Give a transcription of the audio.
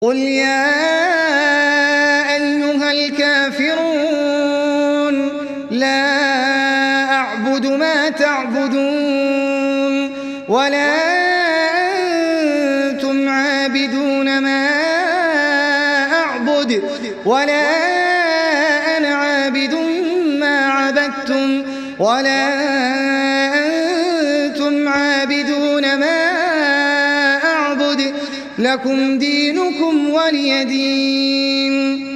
قل يا أيها الكافرون لا أعبد ما تعبدون ولا أنتم عابدون ما أعبد ولا أنا عابد ما عبدتم ولا أنتم عابدون ما أعبد لكم دينكم ولي دين.